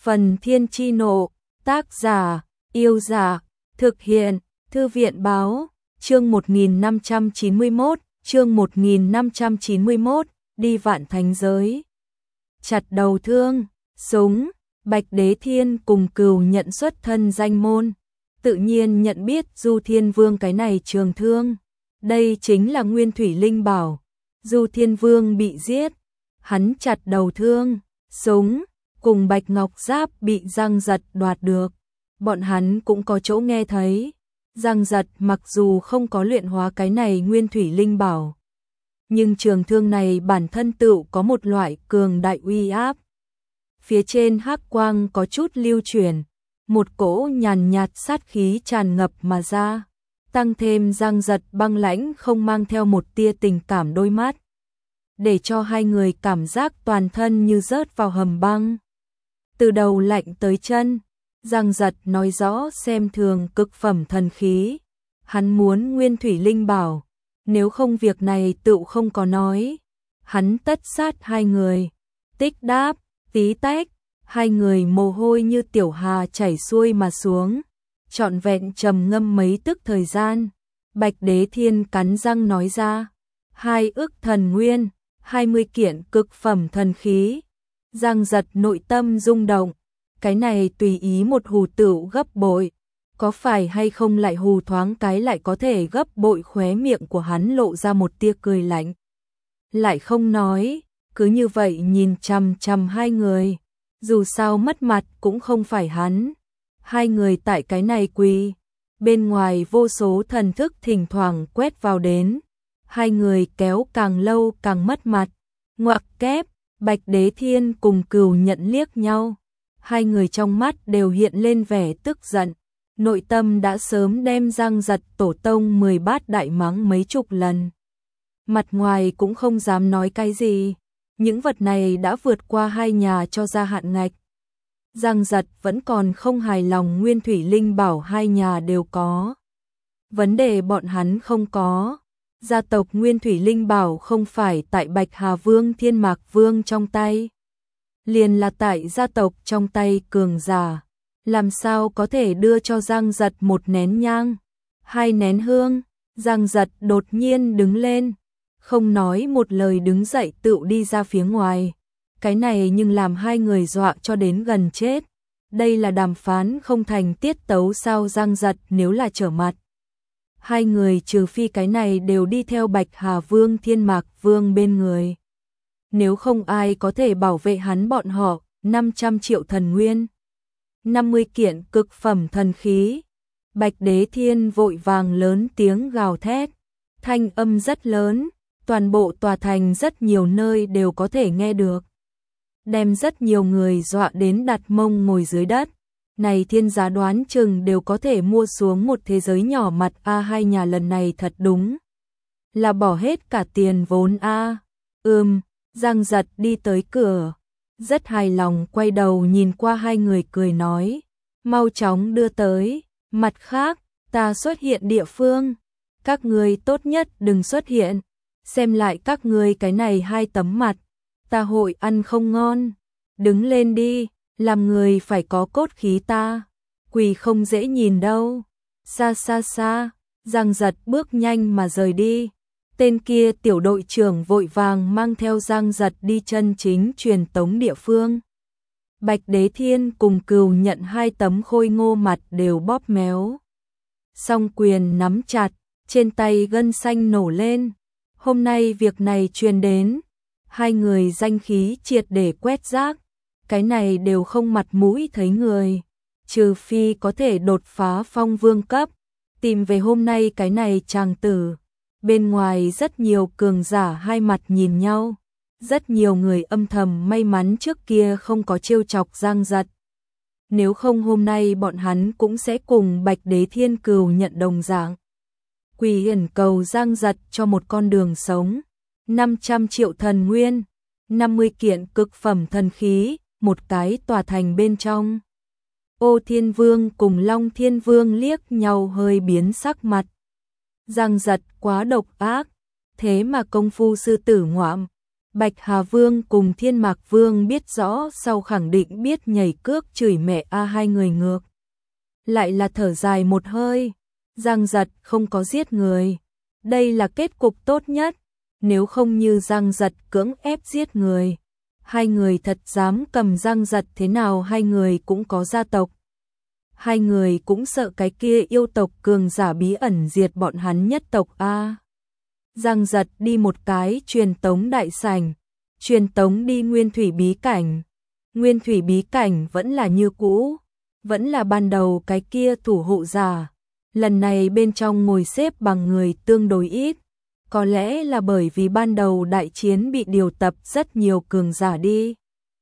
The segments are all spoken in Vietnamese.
Phần Thiên Chi Nộ, tác giả, Yêu Giả, thực hiện, Thư viện Báo, chương 1591, chương 1591, đi vạn thánh giới. Chặt đầu thương, súng, Bạch Đế Thiên cùng Cừu nhận xuất thân danh môn, tự nhiên nhận biết Du Thiên Vương cái này trường thương. Đây chính là Nguyên Thủy Linh Bảo. Du Thiên Vương bị giết, hắn chặt đầu thương, súng, cùng Bạch Ngọc Giáp bị Giang Giật đoạt được. Bọn hắn cũng có chỗ nghe thấy. Giang Giật mặc dù không có luyện hóa cái này Nguyên Thủy Linh Bảo, nhưng trường thương này bản thân tự có một loại cường đại uy áp. Phía trên hắc quang có chút lưu chuyển, một cỗ nhàn nhạt sát khí tràn ngập mà ra, tăng thêm Giang Giật băng lãnh không mang theo một tia tình cảm đôi mắt, để cho hai người cảm giác toàn thân như rớt vào hầm băng. Từ đầu lạnh tới chân, Giang Giật nói rõ xem thường cực phẩm thần khí, hắn muốn Nguyên Thủy Linh Bảo, nếu không việc này tự không có nói. Hắn tất sát hai người, tích đáp, tí tách, hai người mồ hôi như tiểu hà chảy xuôi mà xuống, trọn vẹn trầm ngâm mấy tức thời gian. Bạch Đế Thiên cắn răng nói ra, 2 ức thần nguyên, 20 kiện cực phẩm thần khí. Giang Giật nội tâm rung động, cái này tùy ý một hù tựu gấp bội, có phải hay không lại hù thoáng cái lại có thể gấp bội. Khóe miệng của hắn lộ ra một tia cười lạnh, lại không nói, cứ như vậy nhìn chằm chằm hai người, dù sao mất mặt cũng không phải hắn. Hai người tại cái này quỳ, bên ngoài vô số thần thức thỉnh thoảng quét vào đến, hai người kéo càng lâu càng mất mặt. Ngoặc kép, Bạch Đế Thiên cùng Cừu nhận liếc nhau, hai người trong mắt đều hiện lên vẻ tức giận, nội tâm đã sớm đem Giang Giật tổ tông 10 bát đại mắng mấy chục lần. Mặt ngoài cũng không dám nói cái gì, những vật này đã vượt qua hai nhà cho ra hạn ngạch. Giang Giật vẫn còn không hài lòng Nguyên Thủy Linh Bảo hai nhà đều có, vấn đề bọn hắn không có. Gia tộc Nguyên Thủy Linh Bảo không phải tại Bạch Hà Vương Thiên Mạc Vương trong tay, liền là tại gia tộc trong tay cường giả, làm sao có thể đưa cho Giang Giật một nén nhang, 2 nén hương. Giang Giật đột nhiên đứng lên, không nói một lời đứng dậy tự đi ra phía ngoài, cái này nhưng làm hai người dọa cho đến gần chết. Đây là đàm phán không thành tiết tấu sao? Giang Giật nếu là trở mặt, hai người trừ phi cái này đều đi theo Bạch Hà Vương Thiên Mạc Vương bên người, nếu không ai có thể bảo vệ hắn bọn họ. 500 triệu thần nguyên, 50 kiện cực phẩm thần khí. Bạch Đế Thiên vội vàng lớn tiếng gào thét, thanh âm rất lớn, toàn bộ tòa thành rất nhiều nơi đều có thể nghe được, đem rất nhiều người dọa đến đặt mông ngồi dưới đất. Này thiên giá đoán chừng đều có thể mua xuống một thế giới nhỏ mặt a. Hai nhà lần này thật đúng là bỏ hết cả tiền vốn a. Giang Giật đi tới cửa, rất hài lòng quay đầu nhìn qua hai người cười nói, mau chóng đưa tới. Mặt khác, ta xuất hiện địa phương, các ngươi tốt nhất đừng xuất hiện, xem lại các ngươi cái này 2 tấm mặt, ta hội ăn không ngon. Đứng lên đi, làm người phải có cốt khí, ta quỳ không dễ nhìn đâu. Xa xa xa, Giang Giật bước nhanh mà rời đi. Tên kia tiểu đội trưởng vội vàng mang theo Giang Giật đi chân chính truyền tống địa phương. Bạch Đế Thiên cùng Cừu nhận 2 tấm khôi ngô mặt đều bóp méo, song quyền nắm chặt, trên tay gân xanh nổ lên. Hôm nay việc này truyền đến, hai người danh khí triệt để quét rác, cái này đều không mặt mũi thấy người, trừ phi có thể đột phá phong vương cấp, tìm về hôm nay cái này chàng tử. Bên ngoài rất nhiều cường giả hai mặt nhìn nhau, rất nhiều người âm thầm may mắn trước kia không có trêu chọc Giang Giật, nếu không hôm nay bọn hắn cũng sẽ cùng Bạch Đế Thiên Cừu nhận đồng dạng, quỳ hiển cầu Giang Giật cho một con đường sống. 500 triệu thần nguyên, 50 kiện cực phẩm thần khí, một cái tòa thành bên trong. Ô Thiên Vương cùng Long Thiên Vương liếc nhau hơi biến sắc mặt. Giang Giật quá độc ác, thế mà công phu sư tử ngoạm, Bạch Hà Vương cùng Thiên Mạc Vương biết rõ sau khẳng định biết nhảy cước chửi mẹ hai người ngược. Lại là thở dài một hơi, Giang Giật không có giết người. Đây là kết cục tốt nhất, nếu không như Giang Giật cưỡng ép giết người. Hai người thật dám cầm Giang Giật thế nào hai người cũng có gia tộc. Hai người cũng sợ cái kia yêu tộc cường giả bí ẩn diệt bọn hắn nhất tộc a. Giang Giật đi một cái truyền tống đại sảnh, truyền tống đi Nguyên Thủy bí cảnh. Nguyên Thủy bí cảnh vẫn là như cũ, vẫn là ban đầu cái kia thủ hộ giả. Lần này bên trong ngồi xếp bằng người tương đối ít, có lẽ là bởi vì ban đầu đại chiến bị điều tập rất nhiều cường giả đi.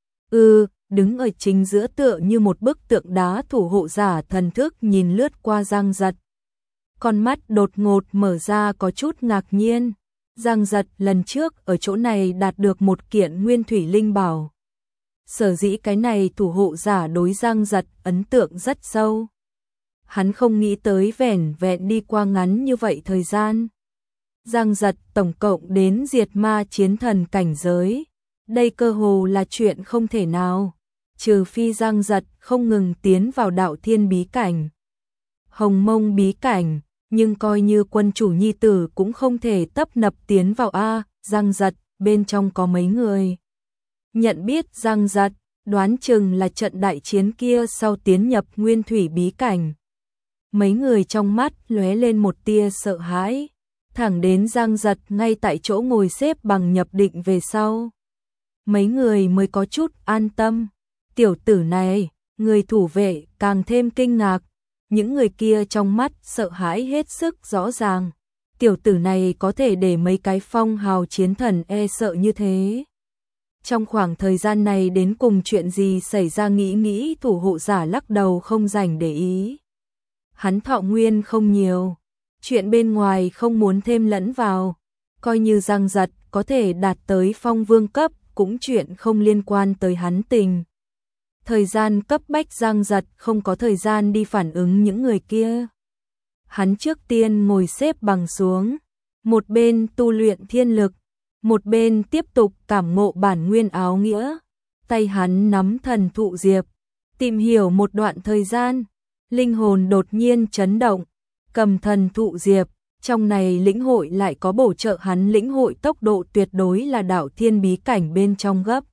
Đứng ở chính giữa tựa như một bức tượng đá thủ hộ giả thần thức nhìn lướt qua Giang Giật. Con mắt đột ngột mở ra có chút ngạc nhiên. Giang Giật lần trước ở chỗ này đạt được một kiện nguyên thủy linh bảo. Sở dĩ cái này thủ hộ giả đối Giang Giật ấn tượng rất sâu. Hắn không nghĩ tới vẻn vẹn đi qua ngắn như vậy thời gian. Giang Giật tổng cộng đến diệt ma chiến thần cảnh giới. Đây cơ hồ là chuyện không thể nào. Trừ phi Giang Giật không ngừng tiến vào đạo thiên bí cảnh, hồng mông bí cảnh, nhưng coi như quân chủ nhi tử cũng không thể tấp nập tiến vào a. Giang Giật bên trong có mấy người nhận biết Giang Giật, đoán chừng là trận đại chiến kia sau tiến nhập nguyên thủy bí cảnh. Mấy người trong mắt lóe lên một tia sợ hãi, thẳng đến Giang Giật ngay tại chỗ ngồi xếp bằng nhập định về sau. Mấy người mới có chút an tâm. Tiểu tử này, người thủ vệ càng thêm kinh ngạc, những người kia trong mắt sợ hãi hết sức rõ ràng. Tiểu tử này có thể để mấy cái phong hào chiến thần sợ như thế. Trong khoảng thời gian này đến cùng chuyện gì xảy ra nghĩ thủ hộ giả lắc đầu không rảnh để ý. Hắn thọ nguyên không nhiều, chuyện bên ngoài không muốn thêm lẫn vào, coi như Giang Giật có thể đạt tới phong vương cấp cũng chuyện không liên quan tới hắn tình. Thời gian cấp bách Giang Giật không có thời gian đi phản ứng những người kia. Hắn trước tiên ngồi xếp bằng xuống, một bên tu luyện thiên lực, một bên tiếp tục cảm ngộ bản nguyên áo nghĩa. Tay hắn nắm thần thụ diệp, tìm hiểu một đoạn thời gian, linh hồn đột nhiên chấn động, cầm thần thụ diệp, trong này lĩnh hội lại có bổ trợ hắn lĩnh hội tốc độ tuyệt đối là đạo thiên bí cảnh bên trong gấp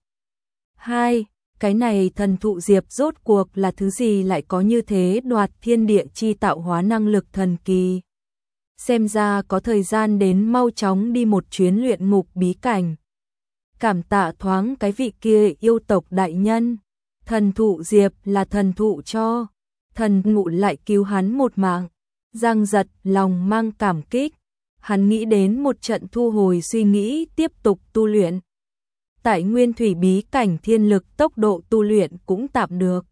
2. Cái này thần thụ diệp rốt cuộc là thứ gì lại có như thế đoạt thiên địa chi tạo hóa năng lực thần kỳ. Xem ra có thời gian đến mau chóng đi một chuyến luyện ngục bí cảnh. Cảm tạ thoáng cái vị kia yêu tộc đại nhân. Thần thụ diệp là thần thụ cho, thần ngụ lại cứu hắn một mạng. Giang Giật lòng mang cảm kích, hắn nghĩ đến một trận thu hồi suy nghĩ tiếp tục tu luyện. Tại nguyên thủy bí cảnh thiên lực tốc độ tu luyện cũng tạm được.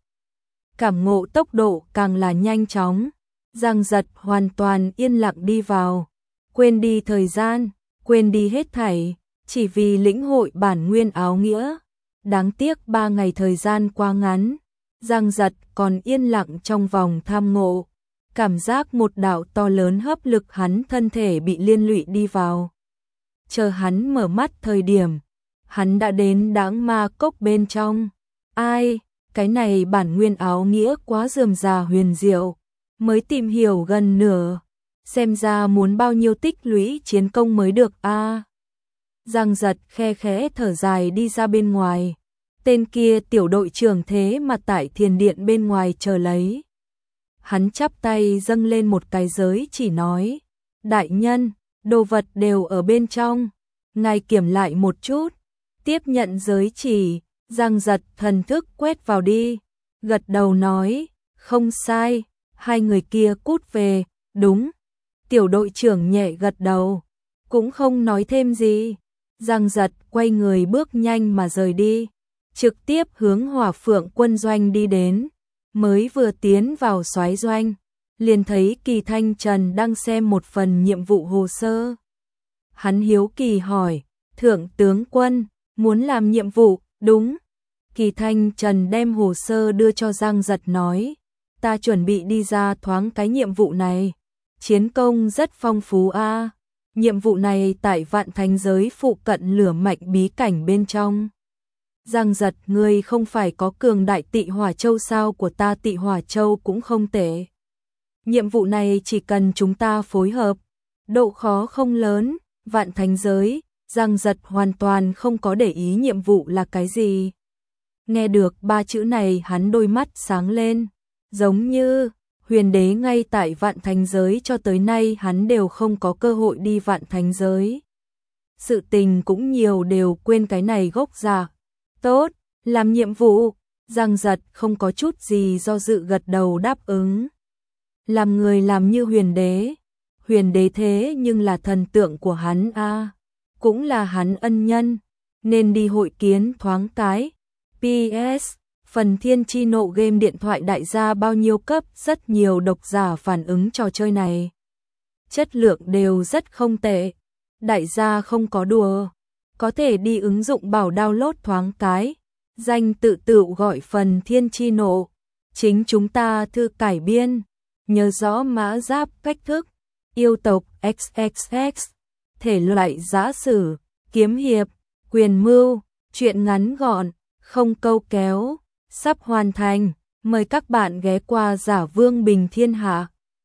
Cảm ngộ tốc độ càng là nhanh chóng. Giang Giật hoàn toàn yên lặng đi vào, quên đi thời gian, quên đi hết thảy, chỉ vì lĩnh hội bản nguyên áo nghĩa. Đáng tiếc 3 ngày thời gian quá ngắn, Giang Giật còn yên lặng trong vòng tham ngộ. Cảm giác một đạo to lớn hấp lực hắn thân thể bị liên lụy đi vào. Chờ hắn mở mắt thời điểm, hắn đã đến Đãng Ma Cốc bên trong. Ai, cái này bản nguyên áo nghĩa quá rườm rà huyền diệu, mới tìm hiểu gần nửa, xem ra muốn bao nhiêu tích lũy chiến công mới được a. Giang Giật khe khẽ thở dài đi ra bên ngoài. Tên kia tiểu đội trưởng thế mà tại thiền điện bên ngoài chờ lấy. Hắn chắp tay dâng lên một cái giới chỉ nói, đại nhân, đồ vật đều ở bên trong, ngài kiểm lại một chút. Tiếp nhận giới chỉ, Giang Giật thần thức quét vào đi, gật đầu nói, không sai, hai người kia cút về, đúng. Tiểu đội trưởng nhẹ gật đầu, cũng không nói thêm gì. Giang Giật quay người bước nhanh mà rời đi, trực tiếp hướng Hỏa Phượng quân doanh đi đến. Mới vừa tiến vào soái doanh, liền thấy Kỳ Thanh Trần đang xem một phần nhiệm vụ hồ sơ. Hắn hiếu kỳ hỏi, thượng tướng quân, muốn làm nhiệm vụ, đúng. Kỳ Thanh Trần đem hồ sơ đưa cho Giang Giật nói, ta chuẩn bị đi ra thoáng cái nhiệm vụ này, chiến công rất phong phú a. Nhiệm vụ này tại vạn thánh giới phụ cận lửa mạnh bí cảnh bên trong. Giang Giật, ngươi không phải có cường đại Tị Hỏa Châu sao? Của ta Tị Hỏa Châu cũng không tệ. Nhiệm vụ này chỉ cần chúng ta phối hợp, độ khó không lớn. Vạn thánh giới, Giang Giật hoàn toàn không có để ý nhiệm vụ là cái gì. Nghe được 3 chữ này hắn đôi mắt sáng lên, giống như huyền đế ngay tại vạn thánh giới cho tới nay hắn đều không có cơ hội đi vạn thánh giới. Sự tình cũng nhiều đều quên cái này gốc rạc. Tốt, làm nhiệm vụ, Giang Giật không có chút gì do dự gật đầu đáp ứng. Làm người làm như huyền đế thế nhưng là thần tượng của hắn a, cũng là hắn ân nhân, nên đi hội kiến thoáng cái. PS, phần Thiên Chi Nộ game điện thoại đại gia bao nhiêu cấp, rất nhiều độc giả phản ứng trò chơi này. Chất lượng đều rất không tệ, đại gia không có đùa, có thể đi ứng dụng bảo download thoáng cái, danh tự gọi phần Thiên Chi Nộ, chính chúng ta thư cải biên, nhớ rõ mã giáp cách thức, yêu tộc XXX, thể loại giã sử, kiếm hiệp, quyền mưu, truyện ngắn gọn, không câu kéo, sắp hoàn thành, mời các bạn ghé qua Giả Vương Bình Thiên Hạ.